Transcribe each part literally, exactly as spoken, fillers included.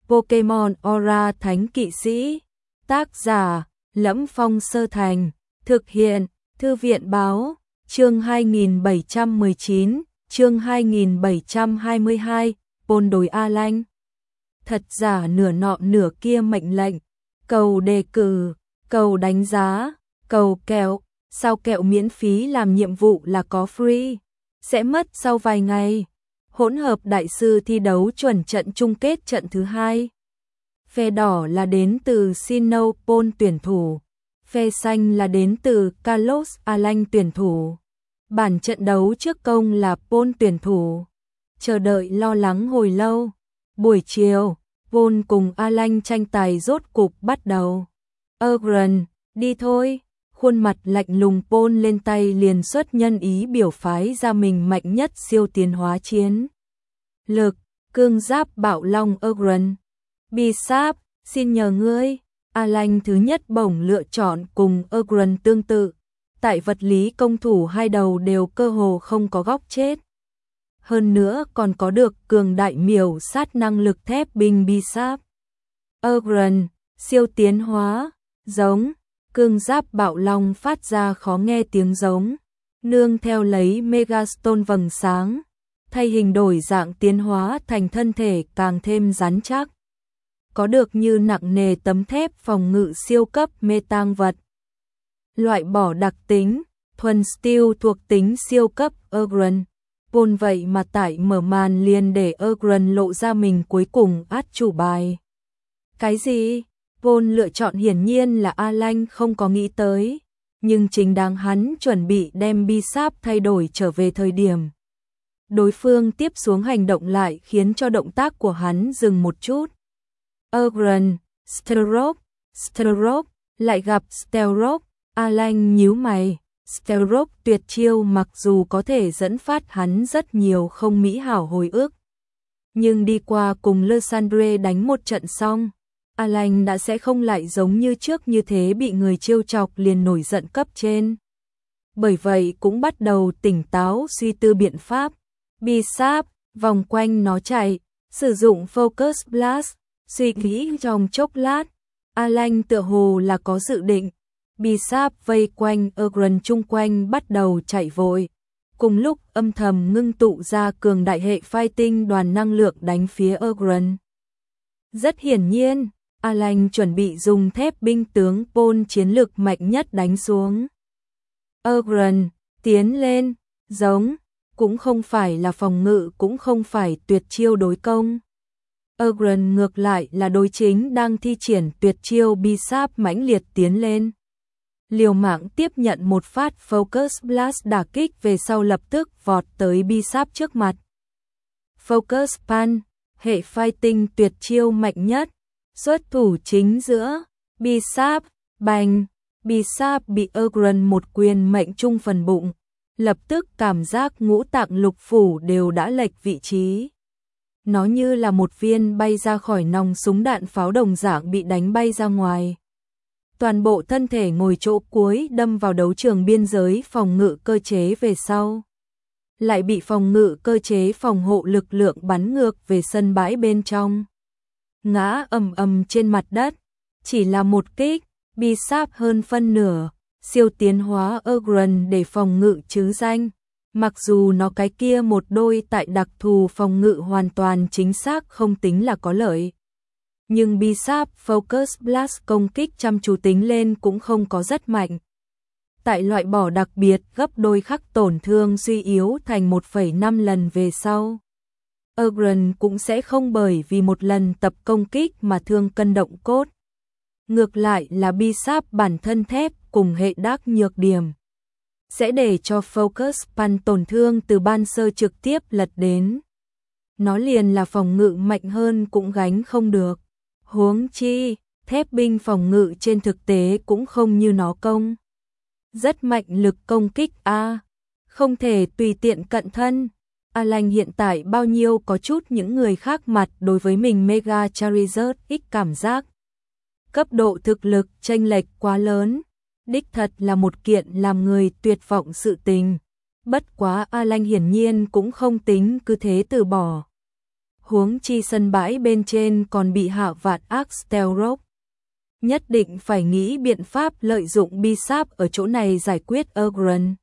Pokemon Aura Thánh Kỵ Sĩ. Tác giả: Lẫm Phong Sơ Thành. Thực hiện: Thư viện Báo. Chương hai nghìn bảy trăm mười chín, chương hai nghìn bảy trăm hai mươi hai, Pôn đối A Lanh. Thật giả nửa nọ nửa kia mệnh lệnh, cầu đề cử, cầu đánh giá, cầu kẹo, sao kẹo miễn phí làm nhiệm vụ là có free, sẽ mất sau vài ngày. Hỗn hợp đại sư thi đấu chuẩn trận chung kết trận thứ hai. Phe đỏ là đến từ Sinnoh tuyển thủ, phe xanh là đến từ Kalos A Lanh tuyển thủ. Bản trận đấu trước công là Pôn tuyển thủ. Chờ đợi lo lắng hồi lâu. Buổi chiều, Pôn cùng A Lanh tranh tài rốt cục bắt đầu. Ogren, đi thôi. Khuôn mặt lạnh lùng Pôn lên tay liền xuất nhân ý biểu phái ra mình mạnh nhất siêu tiến hóa chiến lực, cương giáp bạo long Ogren. Bisap, xin nhờ ngươi. A Lanh thứ nhất bổng lựa chọn cùng Ogren tương tự. Tại vật lý công thủ hai đầu đều cơ hồ không có góc chết. Hơn nữa còn có được cường đại miểu sát năng lực thép binh Bisap. Ogren, siêu tiến hóa, giống, cương giáp bạo long phát ra khó nghe tiếng giống, nương theo lấy Megastone vầng sáng, thay hình đổi dạng tiến hóa thành thân thể càng thêm rắn chắc. Có được như nặng nề tấm thép phòng ngự siêu cấp mê tang vật. Loại bỏ đặc tính, thuần steel thuộc tính siêu cấp Ogren. Pôn vậy mà tại mở màn liền để Ogren lộ ra mình cuối cùng át chủ bài. Cái gì? Pôn lựa chọn hiển nhiên là A Lanh không có nghĩ tới, nhưng chính đáng hắn chuẩn bị đem Bisap thay đổi trở về thời điểm. Đối phương tiếp xuống hành động lại khiến cho động tác của hắn dừng một chút. Ogren, Stealth, Stealth, lại gặp Stealth. A Lanh nhíu mày, Stealth tuyệt chiêu mặc dù có thể dẫn phát hắn rất nhiều không mỹ hảo hồi ức, nhưng đi qua cùng Lysandre đánh một trận xong, A Lanh đã sẽ không lại giống như trước như thế bị người trêu chọc liền nổi giận cấp trên. Bởi vậy cũng bắt đầu tỉnh táo suy tư biện pháp. Bisap, vòng quanh nó chạy, sử dụng Focus Blast, suy nghĩ trong chốc lát, A Lanh tựa hồ là có dự định. Bisap vây quanh Ogren chung quanh bắt đầu chạy vội, cùng lúc âm thầm ngưng tụ ra cường đại hệ fighting đoàn năng lượng đánh phía Ogren. Rất hiển nhiên, A Lanh chuẩn bị dùng thép binh tướng Pôn chiến lực mạnh nhất đánh xuống. Ogren, tiến lên, giống, cũng không phải là phòng ngự cũng không phải tuyệt chiêu đối công. Ogren ngược lại là đối chính đang thi triển tuyệt chiêu Bisap mãnh liệt tiến lên. Liều mạng tiếp nhận một phát Focus Blast đả kích về sau lập tức vọt tới Bisap trước mặt. Focus Punch, hệ fighting tuyệt chiêu mạnh nhất, xuất thủ chính giữa, Bisap, bành, Bisap bị Ogren một quyền mệnh trung phần bụng, lập tức cảm giác ngũ tạng lục phủ đều đã lệch vị trí. Nó như là một viên bay ra khỏi nòng súng đạn pháo đồng dạng bị đánh bay ra ngoài. Toàn bộ thân thể ngồi chỗ cuối đâm vào đấu trường biên giới phòng ngự cơ chế về sau. Lại bị phòng ngự cơ chế phòng hộ lực lượng bắn ngược về sân bãi bên trong. Ngã ầm ầm trên mặt đất. Chỉ là một kích, Bisap hơn phân nửa, siêu tiến hóa Ogren để phòng ngự chứ danh. Mặc dù nó cái kia một đôi tại đặc thù phòng ngự hoàn toàn chính xác không tính là có lợi. Nhưng Bisap Focus Blast công kích chăm chú tính lên cũng không có rất mạnh. Tại loại bỏ đặc biệt gấp đôi khắc tổn thương suy yếu thành một phẩy năm lần về sau. Ogren cũng sẽ không bởi vì một lần tập công kích mà thương cân động cốt. Ngược lại là Bisap bản thân thép cùng hệ đắc nhược điểm. Sẽ để cho Focus Punch tổn thương từ ban sơ trực tiếp lật đến. Nó liền là phòng ngự mạnh hơn cũng gánh không được. Huống chi, thép binh phòng ngự trên thực tế cũng không như nó công. Rất mạnh lực công kích A. Không thể tùy tiện cận thân. A Lanh hiện tại bao nhiêu có chút những người khác mặt đối với mình Mega Charizard ít cảm giác. Cấp độ thực lực chênh lệch quá lớn. Đích thật là một kiện làm người tuyệt vọng sự tình. Bất quá A Lanh hiển nhiên cũng không tính cứ thế từ bỏ. huống chi sân bãi bên trên còn bị hạ vạn ác Stealth. Nhất định phải nghĩ biện pháp lợi dụng Bisap ở chỗ này giải quyết Ogren.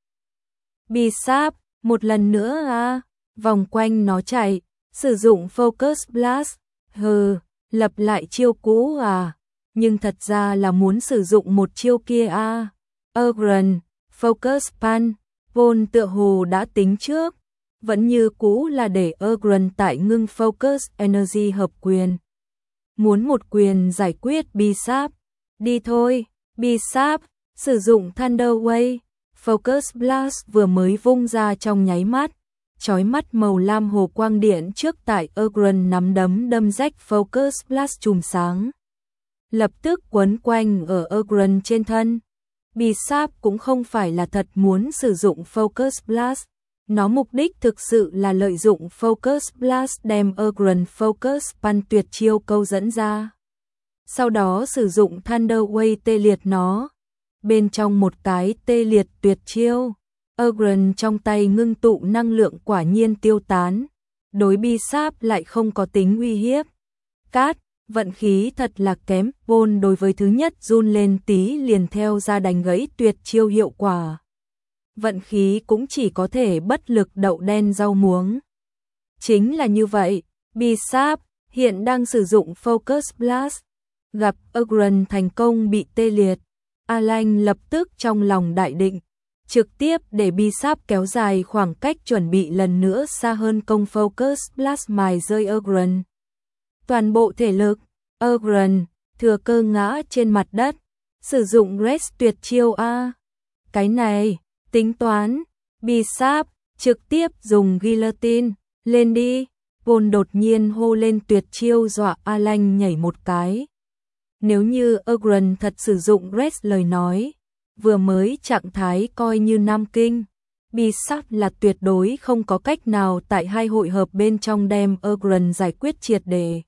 Bisap, một lần nữa à, vòng quanh nó chạy, sử dụng Focus Blast, hừ, lập lại chiêu cũ à, nhưng thật ra là muốn sử dụng một chiêu kia à. Ogren, Focus Punch, Vốn tựa hồ đã tính trước, vẫn như cũ là để Ogren tại ngưng Focus Energy hợp quyền. Muốn một quyền giải quyết Bisap, đi thôi, Bisap, sử dụng Thunder Wave, Focus Blast vừa mới vung ra trong nháy mắt, chói mắt màu lam hồ quang điện trước tại Ogren nắm đấm đâm rách Focus Blast chùm sáng. Lập tức quấn quanh ở Ogren trên thân. Bisap cũng không phải là thật muốn sử dụng Focus Blast, nó mục đích thực sự là lợi dụng Focus Blast đem Ogren Focus Punch tuyệt chiêu câu dẫn ra. Sau đó sử dụng Thunder Wave tê liệt nó. Bên trong một cái tê liệt tuyệt chiêu, Ogren trong tay ngưng tụ năng lượng quả nhiên tiêu tán. Đối Bisap lại không có tính uy hiếp. Cát, vận khí thật là kém, Vốn đối với thứ nhất run lên tí liền theo ra đánh gãy tuyệt chiêu hiệu quả. Vận khí cũng chỉ có thể bất lực đậu đen rau muống. Chính là như vậy, Bisap hiện đang sử dụng Focus Blast, gặp Ogren thành công bị tê liệt. Alan lập tức trong lòng đại định, trực tiếp để Bisap kéo dài khoảng cách chuẩn bị lần nữa xa hơn công Focus Blast mài rơi Ogren. Toàn bộ thể lực, Ogren thừa cơ ngã trên mặt đất, sử dụng Rest tuyệt chiêu A. Cái này, tính toán, Bisap trực tiếp dùng Guillotine, lên đi. Vốn đột nhiên hô lên tuyệt chiêu dọa Alan nhảy một cái. Nếu như Ogren thật sử dụng Rest lời nói, vừa mới trạng thái coi như Nam Kinh, Bisap là tuyệt đối không có cách nào tại hai hội hợp bên trong đem Ogren giải quyết triệt đề.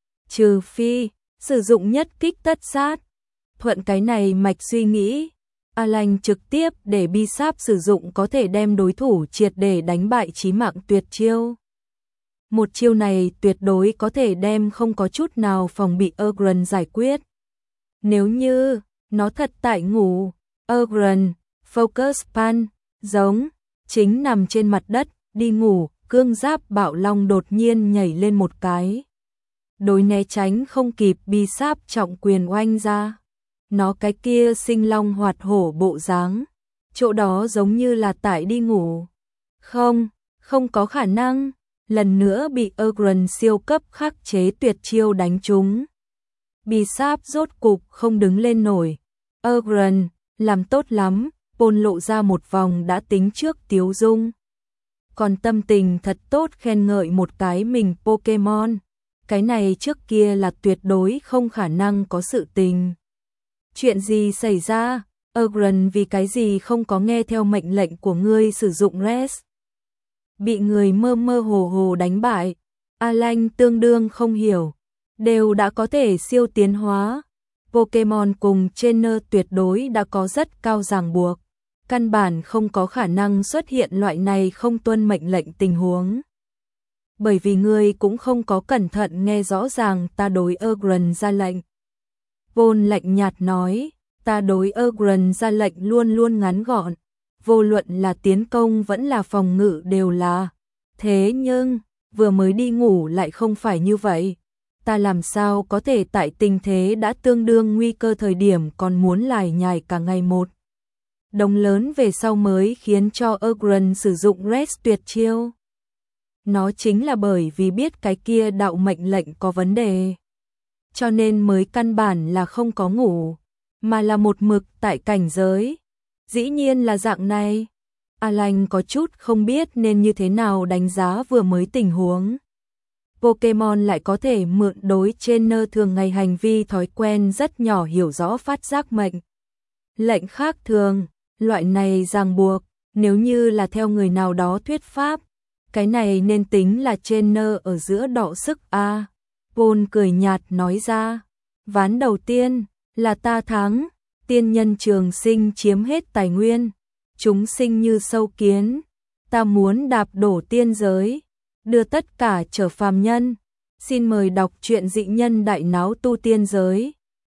Trừ phi, sử dụng nhất kích tất sát. Thuận cái này mạch suy nghĩ, Alan trực tiếp để Bisap sử dụng có thể đem đối thủ triệt để đánh bại chí mạng tuyệt chiêu. Một chiêu này tuyệt đối có thể đem không có chút nào phòng bị Ogren giải quyết. Nếu như nó thật tại ngủ, Ogren, Focus Punch, giống, chính nằm trên mặt đất, đi ngủ, cương giáp bạo long đột nhiên nhảy lên một cái. Đối né tránh không kịp Bisap trọng quyền oanh ra. Nó cái kia sinh long hoạt hổ bộ dáng, chỗ đó giống như là tại đi ngủ. Không, không có khả năng, lần nữa bị Ogren siêu cấp khắc chế tuyệt chiêu đánh trúng. Bisap rốt cục không đứng lên nổi. Ogren, làm tốt lắm, Vốn lộ ra một vòng đã tính trước tiếu dung. Còn tâm tình thật tốt khen ngợi một cái mình Pokemon. Cái này trước kia là tuyệt đối không khả năng có sự tình. Chuyện gì xảy ra? Ogren vì cái gì không có nghe theo mệnh lệnh của ngươi sử dụng Rest? Bị người mơ mơ hồ hồ đánh bại. Alan tương đương không hiểu. Đều đã có thể siêu tiến hóa. Pokemon cùng trainer tuyệt đối đã có rất cao ràng buộc. Căn bản không có khả năng xuất hiện loại này không tuân mệnh lệnh tình huống. Bởi vì ngươi cũng không có cẩn thận nghe rõ ràng ta đối Ogren ra lệnh. Vốn lạnh nhạt nói, ta đối Ogren ra lệnh luôn luôn ngắn gọn, vô luận là tiến công vẫn là phòng ngự đều là. Thế nhưng, vừa mới đi ngủ lại không phải như vậy. Ta làm sao có thể tại tình thế đã tương đương nguy cơ thời điểm còn muốn lải nhải cả ngày một. Đồng lớn về sau mới khiến cho Ogren sử dụng Rest tuyệt chiêu. Nó chính là bởi vì biết cái kia đạo mệnh lệnh có vấn đề. Cho nên mới căn bản là không có ngủ, mà là một mực tại cảnh giới. Dĩ nhiên là dạng này. Alan có chút không biết nên như thế nào đánh giá vừa mới tình huống. Pokemon lại có thể mượn đối trainer thường ngày hành vi thói quen rất nhỏ hiểu rõ phát giác mệnh lệnh khác thường, loại này ràng buộc, nếu như là theo người nào đó thuyết pháp, cái này nên tính là trainer ở giữa đọ sức a. À. Vốn cười nhạt nói ra, ván đầu tiên là ta thắng, tiên nhân trường sinh chiếm hết tài nguyên, chúng sinh như sâu kiến, ta muốn đạp đổ tiên giới, đưa tất cả trở phàm nhân. Xin mời đọc truyện Dị nhân đại náo tu tiên giới.